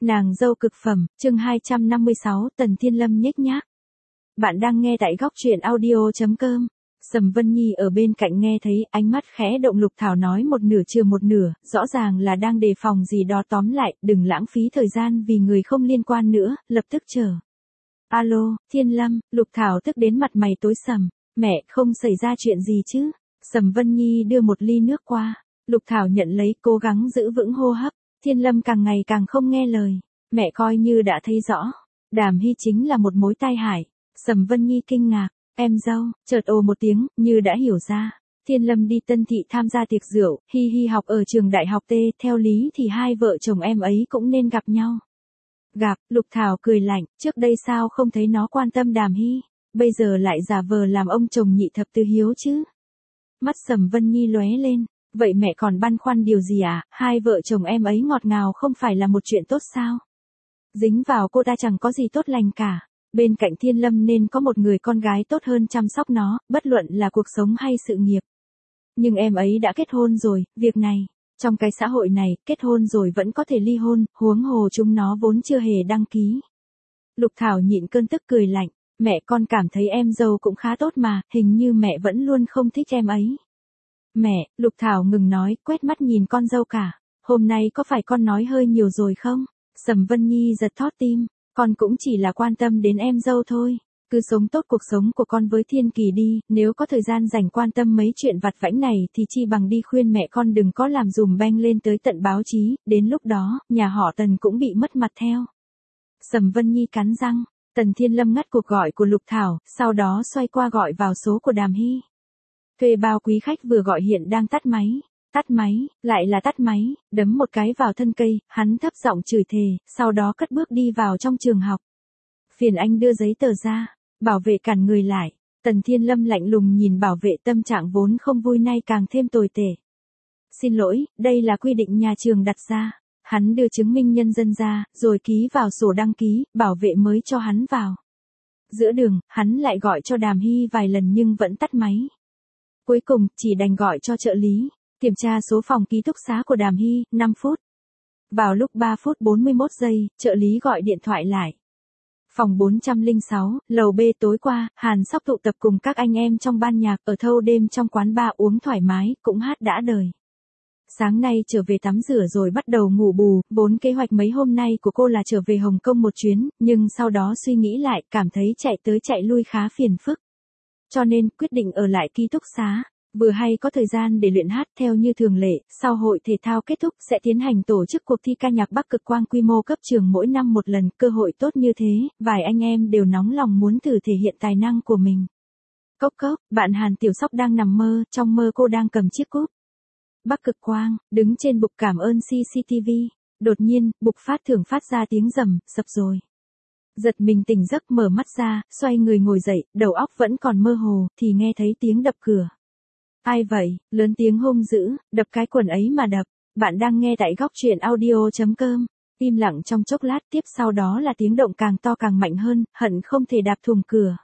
Nàng dâu cực phẩm, chương 256, Tần Thiên Lâm nhếch nhác. Bạn đang nghe tại góc truyện audio.com. Sầm Vân Nhi ở bên cạnh nghe thấy, ánh mắt khẽ động. Lục Thảo nói một nửa chừa một nửa, rõ ràng là đang đề phòng gì đó. Tóm lại, đừng lãng phí thời gian vì người không liên quan nữa, lập tức chờ. Alo, Thiên Lâm. Lục Thảo tức đến mặt mày tối sầm. Mẹ, không xảy ra chuyện gì chứ? Sầm Vân Nhi đưa một ly nước qua. Lục Thảo nhận lấy, cố gắng giữ vững hô hấp. Thiên Lâm càng ngày càng không nghe lời. Mẹ coi như đã thấy rõ. Đàm Hy chính là một mối tai hại. Sầm Vân Nhi kinh ngạc. Em dâu, chợt ồ một tiếng, như đã hiểu ra. Thiên Lâm đi Tân Thị tham gia tiệc rượu, Hi Hi học ở trường đại học T, theo lý thì hai vợ chồng em ấy cũng nên gặp nhau. Gặp, Lục Thảo cười lạnh, trước đây sao không thấy nó quan tâm Đàm Hy, bây giờ lại giả vờ làm ông chồng nhị thập tứ hiếu chứ. Mắt Sầm Vân Nhi lóe lên, vậy mẹ còn băn khoăn điều gì à, hai vợ chồng em ấy ngọt ngào không phải là một chuyện tốt sao? Dính vào cô ta chẳng có gì tốt lành cả. Bên cạnh Thiên Lâm nên có một người con gái tốt hơn chăm sóc nó, bất luận là cuộc sống hay sự nghiệp. Nhưng em ấy đã kết hôn rồi, việc này, trong cái xã hội này, kết hôn rồi vẫn có thể ly hôn, huống hồ chúng nó vốn chưa hề đăng ký. Lục Thảo nhịn cơn tức cười lạnh, mẹ con cảm thấy em dâu cũng khá tốt mà, hình như mẹ vẫn luôn không thích em ấy. Mẹ, Lục Thảo ngừng nói, quét mắt nhìn con dâu cả, hôm nay có phải con nói hơi nhiều rồi không? Sầm Vân Nhi giật thót tim. Con cũng chỉ là quan tâm đến em dâu thôi, cứ sống tốt cuộc sống của con với Thiên Kỳ đi, nếu có thời gian dành quan tâm mấy chuyện vặt vãnh này thì chi bằng đi khuyên mẹ con đừng có làm dùm beng lên tới tận báo chí, đến lúc đó, nhà họ Tần cũng bị mất mặt theo. Sầm Vân Nhi cắn răng, Tần Thiên Lâm ngắt cuộc gọi của Lục Thảo, sau đó xoay qua gọi vào số của Đàm Hy. Thuê bao quý khách vừa gọi hiện đang tắt máy. Tắt máy, lại là tắt máy, đấm một cái vào thân cây, hắn thấp giọng chửi thề, sau đó cất bước đi vào trong trường học. Phiền anh đưa giấy tờ ra, bảo vệ cản người lại. Tần Thiên Lâm lạnh lùng nhìn bảo vệ, tâm trạng vốn không vui nay càng thêm tồi tệ. Xin lỗi, đây là quy định nhà trường đặt ra. Hắn đưa chứng minh nhân dân ra, rồi ký vào sổ đăng ký, bảo vệ mới cho hắn vào. Giữa đường, hắn lại gọi cho Đàm Hy vài lần nhưng vẫn tắt máy. Cuối cùng, chỉ đành gọi cho trợ lý. Kiểm tra số phòng ký túc xá của Đàm Hy, 5 phút. Vào lúc 3 phút 41 giây, trợ lý gọi điện thoại lại. Phòng 406, lầu B, tối qua, Hàn Sóc tụ tập cùng các anh em trong ban nhạc, ở thâu đêm trong quán bar uống thoải mái, cũng hát đã đời. Sáng nay trở về tắm rửa rồi bắt đầu ngủ bù, vốn kế hoạch mấy hôm nay của cô là trở về Hồng Kông một chuyến, nhưng sau đó suy nghĩ lại, cảm thấy chạy tới chạy lui khá phiền phức. Cho nên, quyết định ở lại ký túc xá. Vừa hay có thời gian để luyện hát, theo như thường lệ, sau hội thể thao kết thúc sẽ tiến hành tổ chức cuộc thi ca nhạc Bắc Cực Quang quy mô cấp trường mỗi năm một lần, cơ hội tốt như thế, vài anh em đều nóng lòng muốn thử thể hiện tài năng của mình. Cốc cốc, bạn Hàn Tiểu Sóc đang nằm mơ, trong mơ cô đang cầm chiếc cúp. Bắc Cực Quang, đứng trên bục cảm ơn CCTV, đột nhiên, bục phát thưởng phát ra tiếng rầm, sập rồi. Giật mình tỉnh giấc mở mắt ra, xoay người ngồi dậy, đầu óc vẫn còn mơ hồ, thì nghe thấy tiếng đập cửa. Ai vậy, lớn tiếng hung dữ, đập cái quần ấy mà đập. Bạn đang nghe tại góc truyện audio.com. Im lặng trong chốc lát, tiếp sau đó là tiếng động càng to càng mạnh hơn, hận không thể đạp thùng cửa.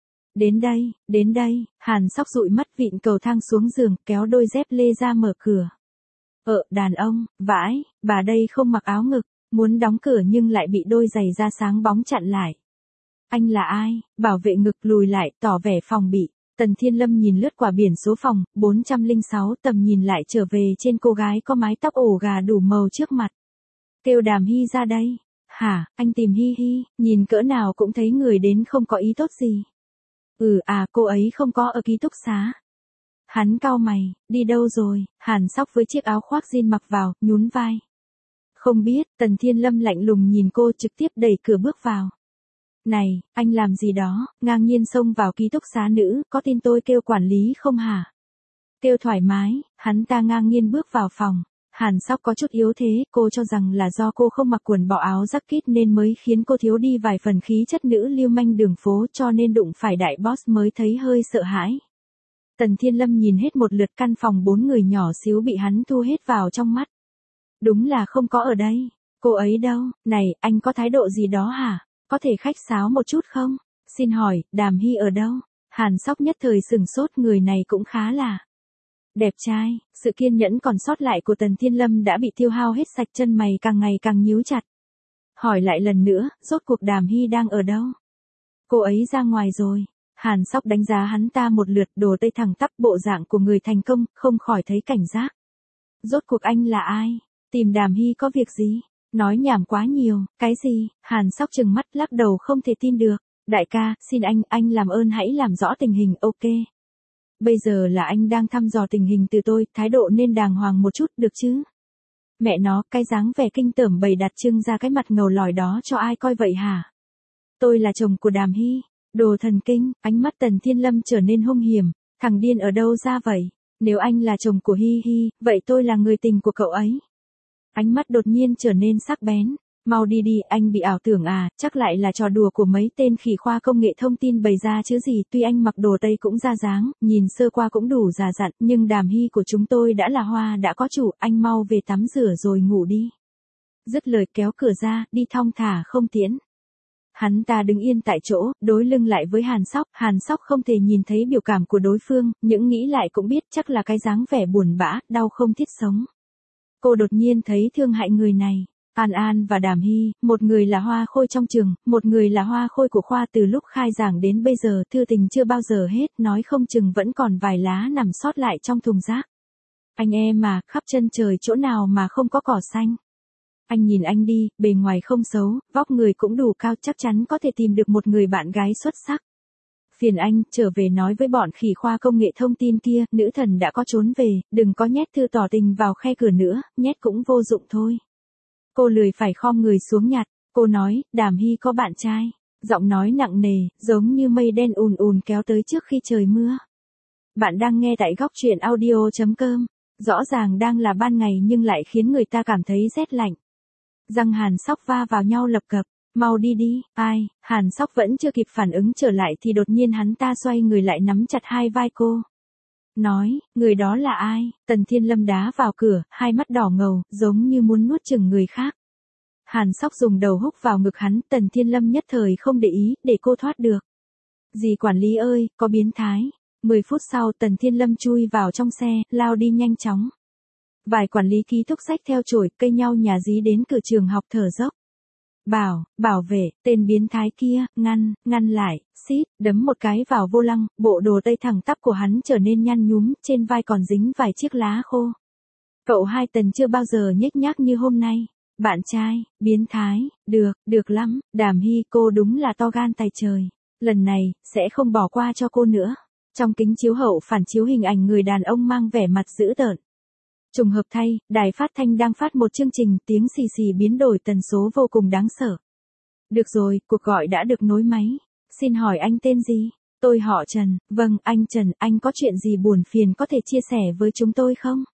Đến đây, Hàn Sóc dụi mắt vịn cầu thang xuống giường, kéo đôi dép lê ra mở cửa. Đàn ông, vãi, bà đây không mặc áo ngực, muốn đóng cửa nhưng lại bị đôi giày da sáng bóng chặn lại. Anh là ai? Bảo vệ ngực lùi lại, tỏ vẻ phòng bị. Tần Thiên Lâm nhìn lướt qua biển số phòng, 406, tầm nhìn lại trở về trên cô gái có mái tóc ổ gà đủ màu trước mặt. Kêu Đàm Hy ra đây. Hả, anh tìm Hi Hi, nhìn cỡ nào cũng thấy người đến không có ý tốt gì. Cô ấy không có ở ký túc xá. Hắn cau mày, đi đâu rồi? Hàn Sóc với chiếc áo khoác jean mặc vào, nhún vai. Không biết, Tần Thiên Lâm lạnh lùng nhìn cô, trực tiếp đẩy cửa bước vào. Này, anh làm gì đó, ngang nhiên xông vào ký túc xá nữ, có tin tôi kêu quản lý không hả? Kêu thoải mái, hắn ta ngang nhiên bước vào phòng. Hàn Sóc có chút yếu thế, cô cho rằng là do cô không mặc quần bò áo jacket nên mới khiến cô thiếu đi vài phần khí chất nữ lưu manh đường phố, cho nên đụng phải đại boss mới thấy hơi sợ hãi. Tần Thiên Lâm nhìn hết một lượt căn phòng 4 người nhỏ xíu bị hắn thu hết vào trong mắt. Đúng là không có ở đây. Cô ấy đâu? Này, anh có thái độ gì đó hả? Có thể khách sáo một chút không? Xin hỏi, Đàm Hy ở đâu? Hàn Sóc nhất thời sừng sốt, người này cũng khá là đẹp trai. Sự kiên nhẫn còn sót lại của Tần Thiên Lâm đã bị tiêu hao hết sạch, chân mày càng ngày càng nhíu chặt. Hỏi lại lần nữa, rốt cuộc Đàm Hy đang ở đâu? Cô ấy ra ngoài rồi. Hàn Sóc đánh giá hắn ta một lượt, đồ tây thẳng tắp, bộ dạng của người thành công, không khỏi thấy cảnh giác. Rốt cuộc anh là ai? Tìm Đàm Hy có việc gì? Nói nhảm quá nhiều. Cái gì? Hàn Sóc trừng mắt lắc đầu không thể tin được. Đại ca, xin anh làm ơn hãy làm rõ tình hình, ok? Bây giờ là anh đang thăm dò tình hình từ tôi, thái độ nên đàng hoàng một chút, được chứ? Mẹ nó, cái dáng vẻ kinh tởm bày đặt trưng ra cái mặt ngầu lòi đó cho ai coi vậy hả? Tôi là chồng của Đàm Hy. Đồ thần kinh, ánh mắt Tần Thiên Lâm trở nên hung hiểm. Thằng điên ở đâu ra vậy? Nếu anh là chồng của Hy Hy, vậy tôi là người tình của cậu ấy. Ánh mắt đột nhiên trở nên sắc bén. Mau đi đi, anh bị ảo tưởng à, chắc lại là trò đùa của mấy tên khỉ khoa công nghệ thông tin bày ra chứ gì. Tuy anh mặc đồ Tây cũng ra dáng, nhìn sơ qua cũng đủ già dặn, nhưng Đàm Hy của chúng tôi đã là hoa đã có chủ, anh mau về tắm rửa rồi ngủ đi. Dứt lời kéo cửa ra, đi thong thả không tiễn. Hắn ta đứng yên tại chỗ, đối lưng lại với Hàn Sóc không thể nhìn thấy biểu cảm của đối phương, những nghĩ lại cũng biết chắc là cái dáng vẻ buồn bã, đau không thiết sống. Cô đột nhiên thấy thương hại người này. An An và Đàm Hy, một người là hoa khôi trong trường, một người là hoa khôi của khoa từ lúc khai giảng đến bây giờ, thư tình chưa bao giờ hết, nói không chừng vẫn còn vài lá nằm sót lại trong thùng rác. Anh em mà, khắp chân trời chỗ nào mà không có cỏ xanh. Anh nhìn anh đi, bề ngoài không xấu, vóc người cũng đủ cao, chắc chắn có thể tìm được một người bạn gái xuất sắc. Phiền anh, trở về nói với bọn khỉ khoa công nghệ thông tin kia, nữ thần đã có trốn về, đừng có nhét thư tỏ tình vào khe cửa nữa, nhét cũng vô dụng thôi. Cô lười phải khom người xuống nhặt, cô nói, Đàm Hy có bạn trai. Giọng nói nặng nề, giống như mây đen ùn ùn kéo tới trước khi trời mưa. Bạn đang nghe tại góc truyện audio.com. Rõ ràng đang là ban ngày nhưng lại khiến người ta cảm thấy rét lạnh. Răng Hàn Sóc va vào nhau lập cập. Mau đi đi, ai? Hàn Sóc vẫn chưa kịp phản ứng trở lại thì đột nhiên hắn ta xoay người lại nắm chặt hai vai cô. Nói, người đó là ai? Tần Thiên Lâm đá vào cửa, hai mắt đỏ ngầu, giống như muốn nuốt chửng người khác. Hàn Sóc dùng đầu húc vào ngực hắn, Tần Thiên Lâm nhất thời không để ý, để cô thoát được. Dì quản lý ơi, có biến thái. 10 phút sau Tần Thiên Lâm chui vào trong xe, lao đi nhanh chóng. Vài quản lý ký túc xách theo chổi, cây nhau nhà dí đến cửa trường học thở dốc. Bảo vệ, tên biến thái kia, ngăn lại, xít, đấm một cái vào vô lăng, bộ đồ tây thẳng tắp của hắn trở nên nhăn nhúm, trên vai còn dính vài chiếc lá khô. Cậu hai Tần chưa bao giờ nhếch nhác như hôm nay. Bạn trai, biến thái, được lắm, Đàm Hy cô đúng là to gan tài trời. Lần này, sẽ không bỏ qua cho cô nữa. Trong kính chiếu hậu phản chiếu hình ảnh người đàn ông mang vẻ mặt dữ tợn. Trùng hợp thay, đài phát thanh đang phát một chương trình, tiếng xì xì biến đổi tần số vô cùng đáng sợ. Được rồi, cuộc gọi đã được nối máy. Xin hỏi anh tên gì? Tôi họ Trần. Vâng, anh Trần, anh có chuyện gì buồn phiền có thể chia sẻ với chúng tôi không?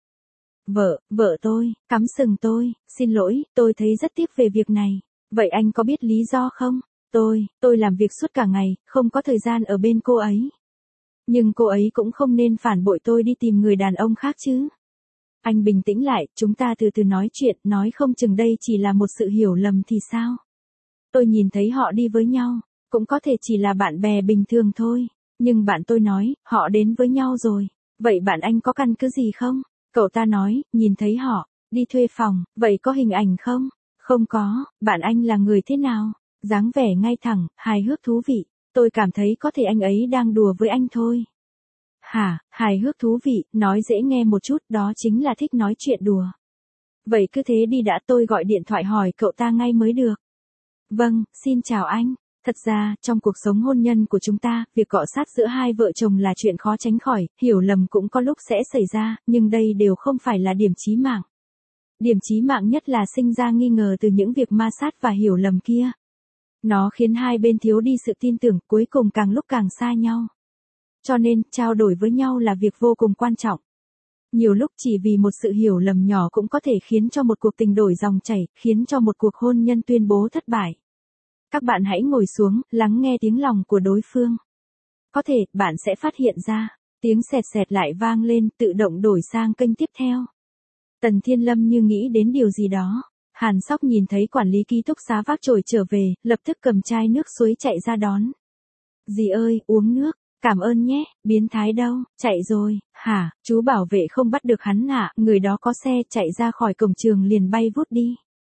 Vợ tôi, cắm sừng tôi, xin lỗi, tôi thấy rất tiếc về việc này. Vậy anh có biết lý do không? Tôi làm việc suốt cả ngày, không có thời gian ở bên cô ấy. Nhưng cô ấy cũng không nên phản bội tôi đi tìm người đàn ông khác chứ. Anh bình tĩnh lại, chúng ta từ từ nói chuyện, nói không chừng đây chỉ là một sự hiểu lầm thì sao? Tôi nhìn thấy họ đi với nhau, cũng có thể chỉ là bạn bè bình thường thôi. Nhưng bạn tôi nói, họ đến với nhau rồi. Vậy bạn anh có căn cứ gì không? Cậu ta nói, nhìn thấy họ, đi thuê phòng, vậy có hình ảnh không? Không có, bạn anh là người thế nào? Dáng vẻ ngay thẳng, hài hước thú vị. Tôi cảm thấy có thể anh ấy đang đùa với anh thôi. Hả, hài hước thú vị, nói dễ nghe một chút, đó chính là thích nói chuyện đùa. Vậy cứ thế đi đã, tôi gọi điện thoại hỏi cậu ta ngay mới được. Vâng, xin chào anh. Thật ra, trong cuộc sống hôn nhân của chúng ta, việc cọ sát giữa hai vợ chồng là chuyện khó tránh khỏi, hiểu lầm cũng có lúc sẽ xảy ra, nhưng đây đều không phải là điểm chí mạng. Điểm chí mạng nhất là sinh ra nghi ngờ từ những việc ma sát và hiểu lầm kia. Nó khiến hai bên thiếu đi sự tin tưởng, cuối cùng càng lúc càng xa nhau. Cho nên, trao đổi với nhau là việc vô cùng quan trọng. Nhiều lúc chỉ vì một sự hiểu lầm nhỏ cũng có thể khiến cho một cuộc tình đổi dòng chảy, khiến cho một cuộc hôn nhân tuyên bố thất bại. Các bạn hãy ngồi xuống, lắng nghe tiếng lòng của đối phương. Có thể, bạn sẽ phát hiện ra, tiếng sẹt sẹt lại vang lên, tự động đổi sang kênh tiếp theo. Tần Thiên Lâm như nghĩ đến điều gì đó. Hàn Sóc nhìn thấy quản lý ký túc xá vác chổi trở về, lập tức cầm chai nước suối chạy ra đón. Dì ơi, uống nước. Cảm ơn nhé, biến thái đâu, chạy rồi, hả, chú bảo vệ không bắt được hắn à, người đó có xe chạy ra khỏi cổng trường liền bay vút đi.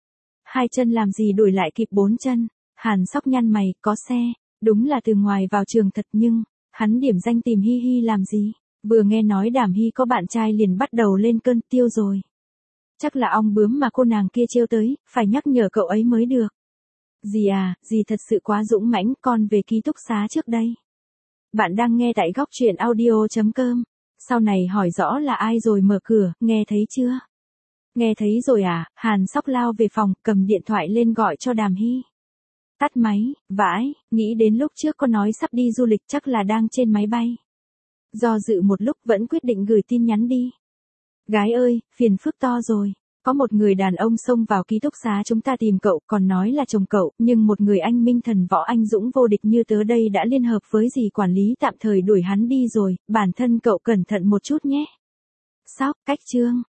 Hai chân làm gì đuổi lại kịp bốn chân. Hàn Sóc nhăn mày, có xe. Đúng là từ ngoài vào trường thật nhưng, hắn điểm danh tìm Hi Hi làm gì? Vừa nghe nói Đàm Hi có bạn trai liền bắt đầu lên cơn tiêu rồi. Chắc là ong bướm mà cô nàng kia trêu tới, phải nhắc nhở cậu ấy mới được. Dì à, dì thật sự quá dũng mãnh, con về ký túc xá trước đây. Bạn đang nghe tại góc truyện audio.com. Sau này hỏi rõ là ai rồi mở cửa, nghe thấy chưa? Nghe thấy rồi à, Hàn Sóc lao về phòng, cầm điện thoại lên gọi cho Đàm Hi. Tắt máy, vãi, nghĩ đến lúc trước có nói sắp đi du lịch chắc là đang trên máy bay. Do dự một lúc vẫn quyết định gửi tin nhắn đi. Gái ơi, phiền phức to rồi. Có một người đàn ông xông vào ký túc xá chúng ta tìm cậu, còn nói là chồng cậu, nhưng một người anh minh thần võ anh dũng vô địch như tớ đây đã liên hợp với dì quản lý tạm thời đuổi hắn đi rồi, bản thân cậu cẩn thận một chút nhé. Sóc, cách chương.